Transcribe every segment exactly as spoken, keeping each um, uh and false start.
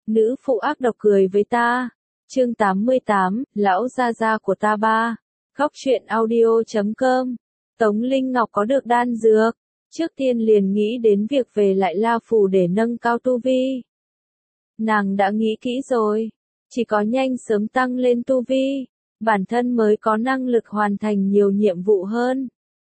Nữ phụ ác độc cười với ta. Chương tám mươi tám, lão gia gia của ta ba. Góc truyện audio chấm com. Tống Linh Ngọc có được đan dược, trước tiên liền nghĩ đến việc về lại La Phủ để nâng cao tu vi. Nàng đã nghĩ kỹ rồi, chỉ có nhanh sớm tăng lên tu vi, bản thân mới có năng lực hoàn thành nhiều nhiệm vụ hơn.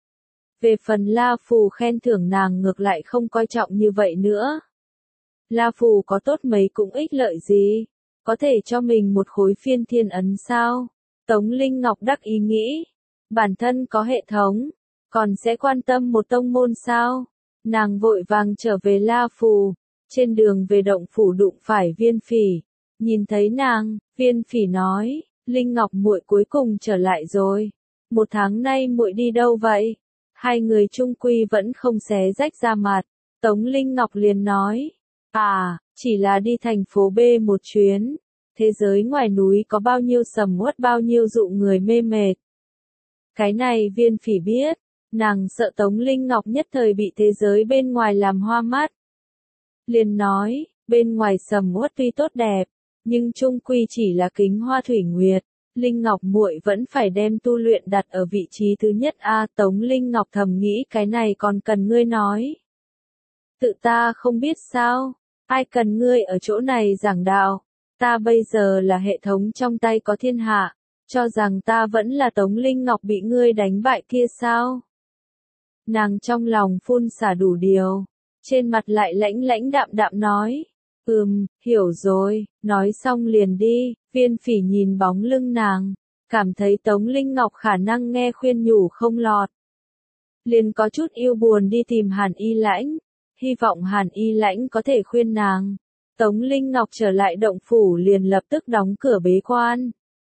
Về phần La Phủ khen thưởng nàng ngược lại không coi trọng như vậy nữa. La Phủ có tốt mấy cũng ích lợi gì, có thể cho mình một khối phiên thiên ấn sao? Tống Linh Ngọc đắc ý nghĩ, bản thân có hệ thống, còn sẽ quan tâm một tông môn sao? Nàng vội vàng trở về La Phủ, trên đường về động phủ đụng phải Viên Phỉ, nhìn thấy nàng, Viên Phỉ nói, Linh Ngọc muội cuối cùng trở lại rồi, một tháng nay muội đi đâu vậy? Hai người chung quy vẫn không xé rách ra mặt, Tống Linh Ngọc liền nói, à, chỉ là đi thành phố B một chuyến, thế giới ngoài núi có bao nhiêu sầm uất bao nhiêu dụ người mê mệt. Cái này Viên Phỉ biết, nàng sợ Tống Linh Ngọc nhất thời bị thế giới bên ngoài làm hoa mắt. Liền nói, bên ngoài sầm uất tuy tốt đẹp, nhưng chung quy chỉ là kính hoa thủy nguyệt, Linh Ngọc muội vẫn phải đem tu luyện đặt ở vị trí thứ nhất a. Tống Linh Ngọc thầm nghĩ cái này còn cần ngươi nói. Tự ta không biết sao, ai cần ngươi ở chỗ này giảng đạo, ta bây giờ là hệ thống trong tay có thiên hạ, cho rằng ta vẫn là Tống Linh Ngọc bị ngươi đánh bại kia sao? Nàng trong lòng phun xả đủ điều, trên mặt lại lãnh lãnh đạm đạm nói, ừm, hiểu rồi, nói xong liền đi. Viên Phỉ nhìn bóng lưng nàng, cảm thấy Tống Linh Ngọc khả năng nghe khuyên nhủ không lọt. Liền có chút yêu buồn đi tìm Hàn Y Lãnh, hy vọng Hàn Y Lãnh có thể khuyên nàng. Tống Linh Ngọc trở lại động phủ liền lập tức đóng cửa bế quan.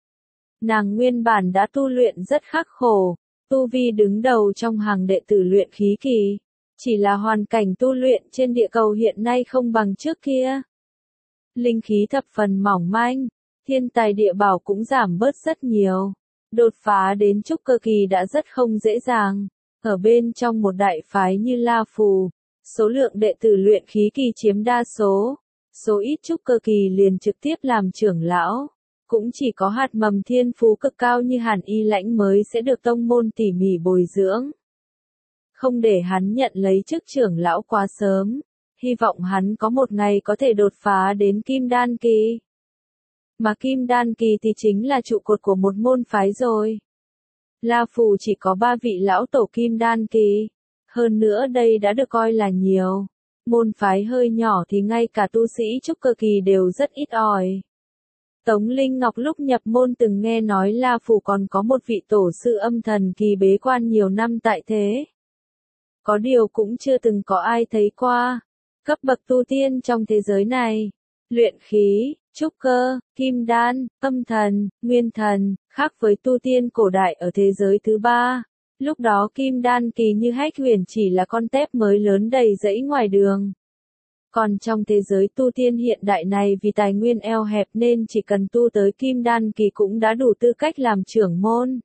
Nàng nguyên bản đã tu luyện rất khắc khổ, tu vi đứng đầu trong hàng đệ tử luyện khí kỳ, chỉ là hoàn cảnh tu luyện trên địa cầu hiện nay không bằng trước kia. Linh khí thập phần mỏng manh, thiên tài địa bảo cũng giảm bớt rất nhiều, đột phá đến trúc cơ kỳ đã rất không dễ dàng. Ở bên trong một đại phái như La Phù, số lượng đệ tử luyện khí kỳ chiếm đa số, số ít trúc cơ kỳ liền trực tiếp làm trưởng lão, cũng chỉ có hạt mầm thiên phú cực cao như Hàn Y Lãnh mới sẽ được tông môn tỉ mỉ bồi dưỡng. Không để hắn nhận lấy chức trưởng lão quá sớm, hy vọng hắn có một ngày có thể đột phá đến Kim Đan kỳ. Mà Kim Đan kỳ thì chính là trụ cột của một môn phái rồi. La Phù chỉ có ba vị lão tổ Kim Đan kỳ, hơn nữa đây đã được coi là nhiều. Môn phái hơi nhỏ thì ngay cả tu sĩ trúc cơ kỳ đều rất ít ỏi. Tống Linh Ngọc lúc nhập môn từng nghe nói La Phù còn có một vị tổ sư âm thần kỳ bế quan nhiều năm tại thế. Có điều cũng chưa từng có ai thấy qua. Cấp bậc tu tiên trong thế giới này, luyện khí, trúc cơ, kim đan, âm thần, nguyên thần, khác với tu tiên cổ đại ở thế giới thứ ba. Lúc đó kim đan kỳ như Hách Huyền chỉ là con tép mới lớn đầy rẫy ngoài đường. Còn trong thế giới tu tiên hiện đại này vì tài nguyên eo hẹp nên chỉ cần tu tới kim đan kỳ cũng đã đủ tư cách làm trưởng môn.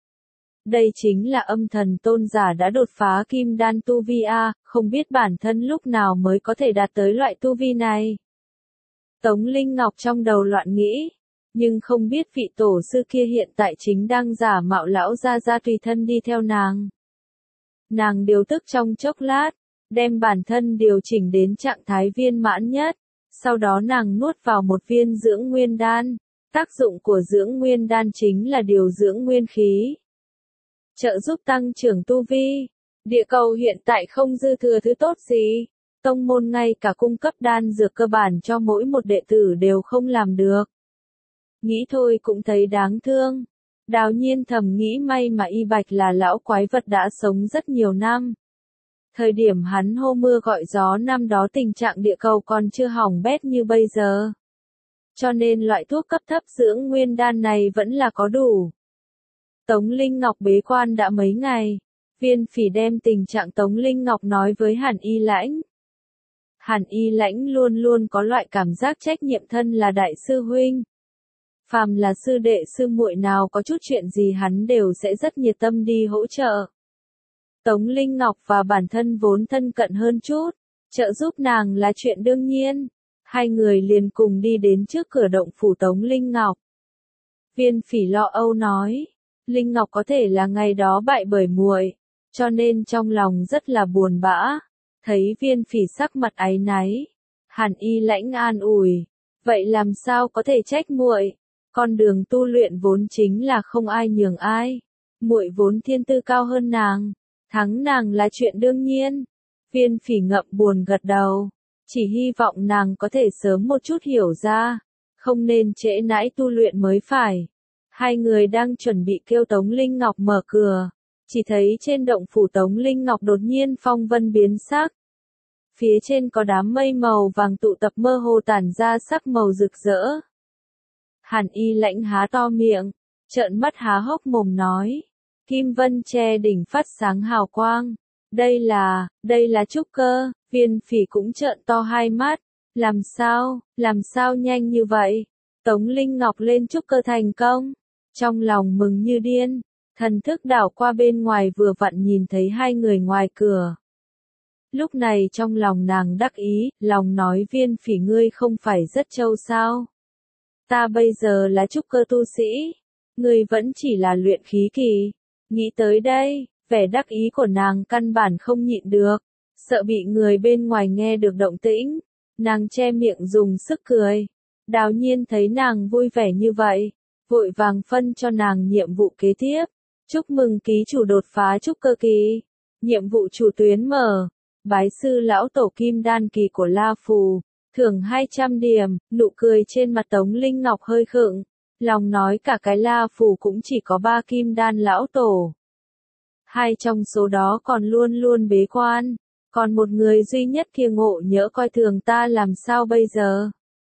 Đây chính là âm thần tôn giả đã đột phá kim đan tu vi a, không biết bản thân lúc nào mới có thể đạt tới loại tu vi này. Tống Linh Ngọc trong đầu loạn nghĩ, nhưng không biết vị tổ sư kia hiện tại chính đang giả mạo lão gia gia tùy thân đi theo nàng. Nàng điều tức trong chốc lát, đem bản thân điều chỉnh đến trạng thái viên mãn nhất, sau đó nàng nuốt vào một viên dưỡng nguyên đan. Tác dụng của dưỡng nguyên đan chính là điều dưỡng nguyên khí, trợ giúp tăng trưởng tu vi. Địa cầu hiện tại không dư thừa thứ tốt gì, tông môn ngay cả cung cấp đan dược cơ bản cho mỗi một đệ tử đều không làm được. Nghĩ thôi cũng thấy đáng thương. Đào Nhiên thầm nghĩ may mà Y Bạch là lão quái vật đã sống rất nhiều năm. Thời điểm hắn hô mưa gọi gió năm đó tình trạng địa cầu còn chưa hỏng bét như bây giờ. Cho nên loại thuốc cấp thấp dưỡng nguyên đan này vẫn là có đủ. Tống Linh Ngọc bế quan đã mấy ngày, Viên Phỉ đem tình trạng Tống Linh Ngọc nói với Hàn Y Lãnh. Hàn Y Lãnh luôn luôn có loại cảm giác trách nhiệm thân là đại sư huynh. Phàm là sư đệ sư muội nào có chút chuyện gì hắn đều sẽ rất nhiệt tâm đi hỗ trợ. Tống Linh Ngọc và bản thân vốn thân cận hơn chút, trợ giúp nàng là chuyện đương nhiên. Hai người liền cùng đi đến trước cửa động phủ Tống Linh Ngọc. Viên Phỉ lo âu nói, Linh Ngọc có thể là ngày đó bại bởi muội, cho nên trong lòng rất là buồn bã. Thấy Viên Phỉ sắc mặt áy náy, Hàn Y Lãnh an ủi, vậy làm sao có thể trách muội? Con đường tu luyện vốn chính là không ai nhường ai. Muội vốn thiên tư cao hơn nàng, thắng nàng là chuyện đương nhiên. Viên Phỉ ngậm buồn gật đầu, chỉ hy vọng nàng có thể sớm một chút hiểu ra, không nên trễ nãi tu luyện mới phải. Hai người đang chuẩn bị kêu Tống Linh Ngọc mở cửa, chỉ thấy trên động phủ Tống Linh Ngọc đột nhiên phong vân biến sắc. Phía trên có đám mây màu vàng tụ tập mơ hồ tản ra sắc màu rực rỡ. Hàn Y Lãnh há to miệng, trợn mắt há hốc mồm nói, kim vân che đỉnh phát sáng hào quang. Đây là, đây là trúc cơ. Viên Phỉ cũng trợn to hai mắt, làm sao, làm sao nhanh như vậy? Tống Linh Ngọc lên trúc cơ thành công, trong lòng mừng như điên, thần thức đảo qua bên ngoài vừa vặn nhìn thấy hai người ngoài cửa. Lúc này trong lòng nàng đắc ý, lòng nói Viên Phỉ ngươi không phải rất trâu sao? Ta bây giờ là trúc cơ tu sĩ, ngươi vẫn chỉ là luyện khí kỳ. Nghĩ tới đây, vẻ đắc ý của nàng căn bản không nhịn được, sợ bị người bên ngoài nghe được động tĩnh, nàng che miệng dùng sức cười. Đào Nhiên thấy nàng vui vẻ như vậy, vội vàng phân cho nàng nhiệm vụ kế tiếp. Chúc mừng ký chủ đột phá trúc cơ kỳ. Nhiệm vụ chủ tuyến mở, bái sư lão tổ kim đan kỳ của La Phù, thưởng hai trăm điểm. Nụ cười trên mặt Tống Linh Ngọc hơi khựng, lòng nói cả cái La Phù cũng chỉ có ba kim đan lão tổ. Hai trong số đó còn luôn luôn bế quan, còn một người duy nhất kia ngộ nhỡ coi thường ta làm sao bây giờ?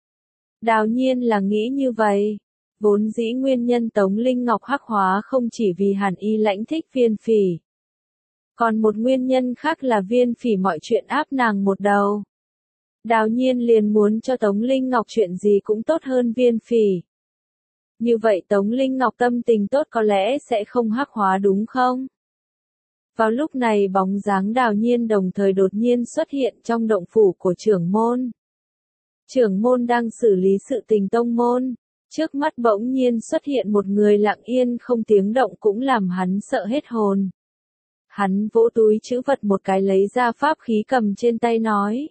Đào Nhiên là nghĩ như vậy. Vốn dĩ nguyên nhân Tống Linh Ngọc hắc hóa không chỉ vì Hàn Y Lãnh thích Viên Phỉ. Còn một nguyên nhân khác là Viên Phỉ mọi chuyện áp nàng một đầu. Đào Nhiên liền muốn cho Tống Linh Ngọc chuyện gì cũng tốt hơn Viên Phỉ. Như vậy Tống Linh Ngọc tâm tình tốt có lẽ sẽ không hắc hóa đúng không? Vào lúc này bóng dáng Đào Nhiên đồng thời đột nhiên xuất hiện trong động phủ của trưởng môn. Trưởng môn đang xử lý sự tình tông môn, trước mắt bỗng nhiên xuất hiện một người lặng yên không tiếng động cũng làm hắn sợ hết hồn. Hắn vỗ túi trữ vật một cái lấy ra pháp khí cầm trên tay nói.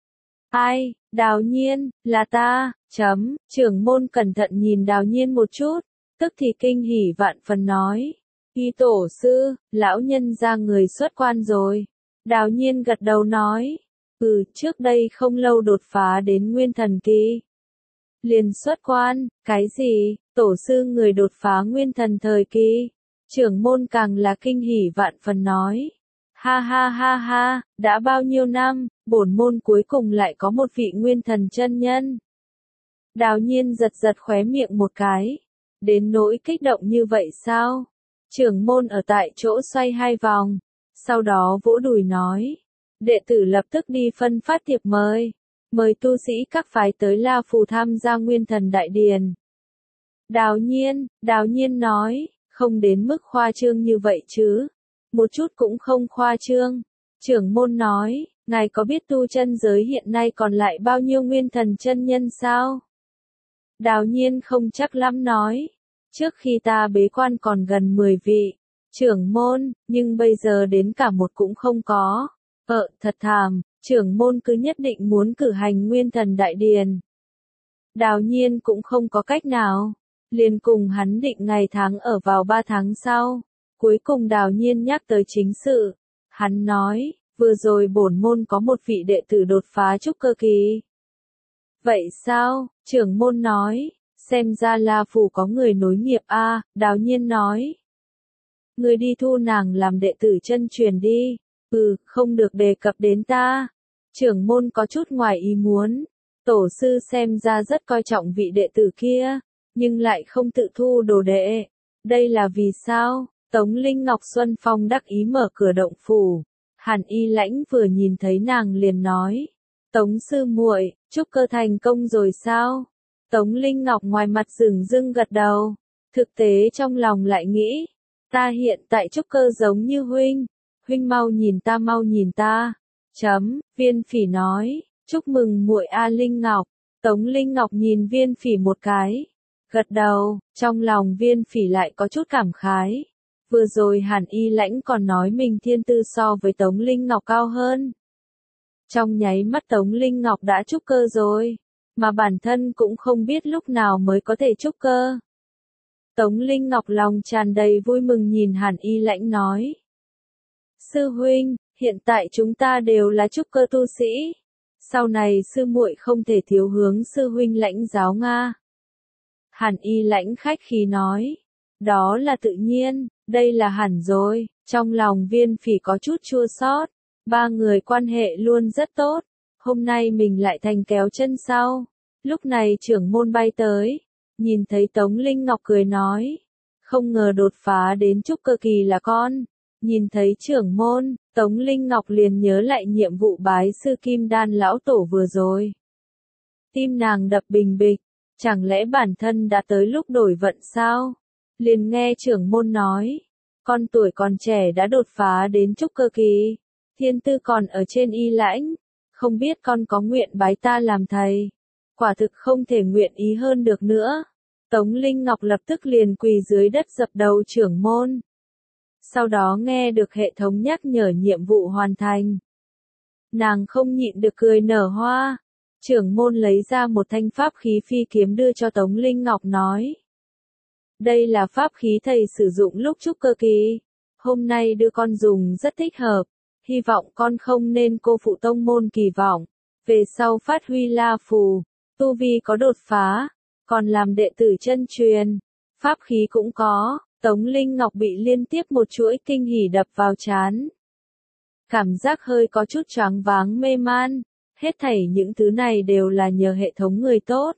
Ai, Đào Nhiên, là ta, chấm, trưởng môn cẩn thận nhìn Đào Nhiên một chút, tức thì kinh hỉ vạn phần nói. Y tổ sư, lão nhân ra người xuất quan rồi. Đào Nhiên gật đầu nói. Ừ, trước đây không lâu đột phá đến nguyên thần kỳ. Liền xuất quan, cái gì, tổ sư người đột phá nguyên thần thời kỳ. Trưởng môn càng là kinh hỉ vạn phần nói. Ha ha ha ha, đã bao nhiêu năm, bổn môn cuối cùng lại có một vị nguyên thần chân nhân. Đào Nhiên giật giật khóe miệng một cái. Đến nỗi kích động như vậy sao? Trưởng môn ở tại chỗ xoay hai vòng, sau đó vỗ đùi nói. Đệ tử lập tức đi phân phát thiệp mời, mời tu sĩ các phái tới La Phù tham gia nguyên thần đại điền. Đào Nhiên, Đào Nhiên nói, không đến mức khoa trương như vậy chứ, một chút cũng không khoa trương. Trưởng môn nói, ngài có biết tu chân giới hiện nay còn lại bao nhiêu nguyên thần chân nhân sao? Đào Nhiên không chắc lắm nói, trước khi ta bế quan còn gần mười vị, trưởng môn, nhưng bây giờ đến cả một cũng không có. Ờ, thật thàm, trưởng môn cứ nhất định muốn cử hành nguyên thần đại điền. Đào Nhiên cũng không có cách nào, liền cùng hắn định ngày tháng ở vào ba tháng sau. Cuối cùng Đào Nhiên nhắc tới chính sự, hắn nói, vừa rồi bổn môn có một vị đệ tử đột phá trúc cơ kỳ. Vậy sao? Trưởng môn nói, xem ra La Phù có người nối nghiệp a. À, Đào Nhiên nói, người đi thu nàng làm đệ tử chân truyền đi. Ừ, không được đề cập đến ta. Trưởng môn có chút ngoài ý muốn. Tổ sư xem ra rất coi trọng vị đệ tử kia, nhưng lại không tự thu đồ đệ. Đây là vì sao? Tống Linh Ngọc Xuân Phong đắc ý mở cửa động phủ. Hàn Y Lãnh vừa nhìn thấy nàng liền nói. Tống sư muội, trúc cơ thành công rồi sao? Tống Linh Ngọc ngoài mặt dửng dưng gật đầu. Thực tế trong lòng lại nghĩ. Ta hiện tại trúc cơ giống như huynh. Huynh mau nhìn ta mau nhìn ta. Chấm, Viên Phỉ nói, Chúc mừng muội A Linh Ngọc. Tống Linh Ngọc nhìn Viên Phỉ một cái, gật đầu, trong lòng Viên Phỉ lại có chút cảm khái. Vừa rồi Hàn Y Lãnh còn nói mình thiên tư so với Tống Linh Ngọc cao hơn. Trong nháy mắt Tống Linh Ngọc đã trúc cơ rồi, mà bản thân cũng không biết lúc nào mới có thể trúc cơ. Tống Linh Ngọc lòng tràn đầy vui mừng nhìn Hàn Y Lãnh nói. Sư huynh, hiện tại chúng ta đều là trúc cơ tu sĩ. Sau này sư muội không thể thiếu hướng sư huynh lãnh giáo Nga. Hàn Y Lãnh khách khí nói. Đó là tự nhiên, đây là hẳn rồi. Trong lòng Viên Phỉ có chút chua xót. Ba người quan hệ luôn rất tốt. Hôm nay mình lại thành kéo chân sau. Lúc này trưởng môn bay tới. Nhìn thấy Tống Linh Ngọc cười nói. Không ngờ đột phá đến trúc cơ kỳ là con. Nhìn thấy trưởng môn, Tống Linh Ngọc liền nhớ lại nhiệm vụ bái sư Kim Đan lão tổ vừa rồi. Tim nàng đập bình bịch, chẳng lẽ bản thân đã tới lúc đổi vận sao? Liền nghe trưởng môn nói, con tuổi còn trẻ đã đột phá đến trúc cơ kỳ, thiên tư còn ở trên Y Lãnh, không biết con có nguyện bái ta làm thầy. Quả thực không thể nguyện ý hơn được nữa. Tống Linh Ngọc lập tức liền quỳ dưới đất dập đầu trưởng môn. Sau đó nghe được hệ thống nhắc nhở nhiệm vụ hoàn thành. Nàng không nhịn được cười nở hoa. Trưởng môn lấy ra một thanh pháp khí phi kiếm đưa cho Tống Linh Ngọc nói. Đây là pháp khí thầy sử dụng lúc trúc cơ kỳ. Hôm nay đưa con dùng rất thích hợp. Hy vọng con không nên cô phụ tông môn kỳ vọng. Về sau phát huy la phù, tu vi có đột phá, còn làm đệ tử chân truyền. Pháp khí cũng có. Tống Linh Ngọc bị liên tiếp một chuỗi kinh hỉ đập vào trán. Cảm giác hơi có chút choáng váng mê man, hết thảy những thứ này đều là nhờ hệ thống người tốt.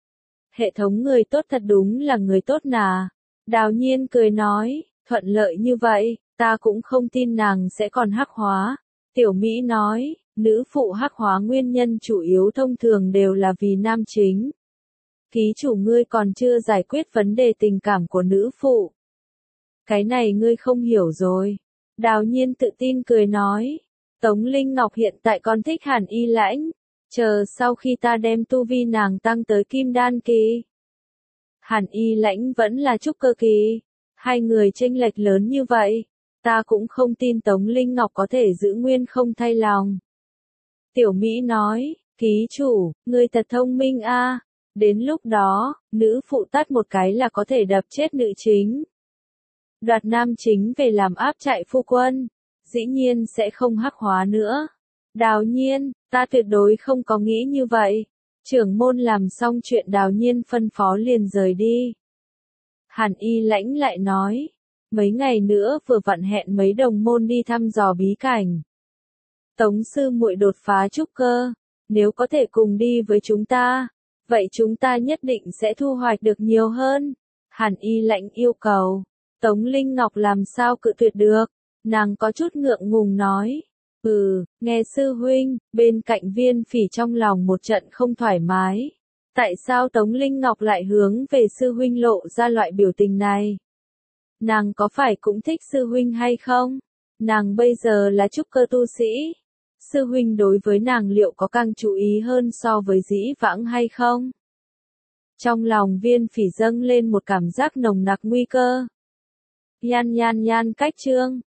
Hệ thống người tốt thật đúng là người tốt nà. Đào Nhiên cười nói, thuận lợi như vậy, ta cũng không tin nàng sẽ còn hắc hóa. Tiểu Mỹ nói, nữ phụ hắc hóa nguyên nhân chủ yếu thông thường đều là vì nam chính. Ký chủ ngươi còn chưa giải quyết vấn đề tình cảm của nữ phụ. Cái này ngươi không hiểu rồi. Đào Nhiên tự tin cười nói. Tống Linh Ngọc hiện tại còn thích Hàn Y Lãnh. Chờ sau khi ta đem tu vi nàng tăng tới Kim Đan kỳ. Hàn Y Lãnh vẫn là trúc cơ kỳ. Hai người chênh lệch lớn như vậy. Ta cũng không tin Tống Linh Ngọc có thể giữ nguyên không thay lòng. Tiểu Mỹ nói. Ký chủ, ngươi thật thông minh a. Đến lúc đó, nữ phụ tát một cái là có thể đập chết nữ chính. Đoạt nam chính về làm áp trại phu quân, dĩ nhiên sẽ không hắc hóa nữa. Đào Nhiên, ta tuyệt đối không có nghĩ như vậy. Trưởng môn làm xong chuyện Đào Nhiên phân phó liền rời đi. Hàn Y Lãnh lại nói, mấy ngày nữa vừa vặn hẹn mấy đồng môn đi thăm dò bí cảnh. Tống sư muội đột phá trúc cơ, nếu có thể cùng đi với chúng ta, vậy chúng ta nhất định sẽ thu hoạch được nhiều hơn. Hàn Y Lãnh yêu cầu. Tống Linh Ngọc làm sao cự tuyệt được, nàng có chút ngượng ngùng nói, ừ, nghe sư huynh, bên cạnh Viên Phỉ trong lòng một trận không thoải mái. Tại sao Tống Linh Ngọc lại hướng về sư huynh lộ ra loại biểu tình này? Nàng có phải cũng thích sư huynh hay không? Nàng bây giờ là trúc cơ tu sĩ. Sư huynh đối với nàng liệu có càng chú ý hơn so với dĩ vãng hay không? Trong lòng Viên Phỉ dâng lên một cảm giác nồng nặc nguy cơ. Nhan nhan nhan cách chương,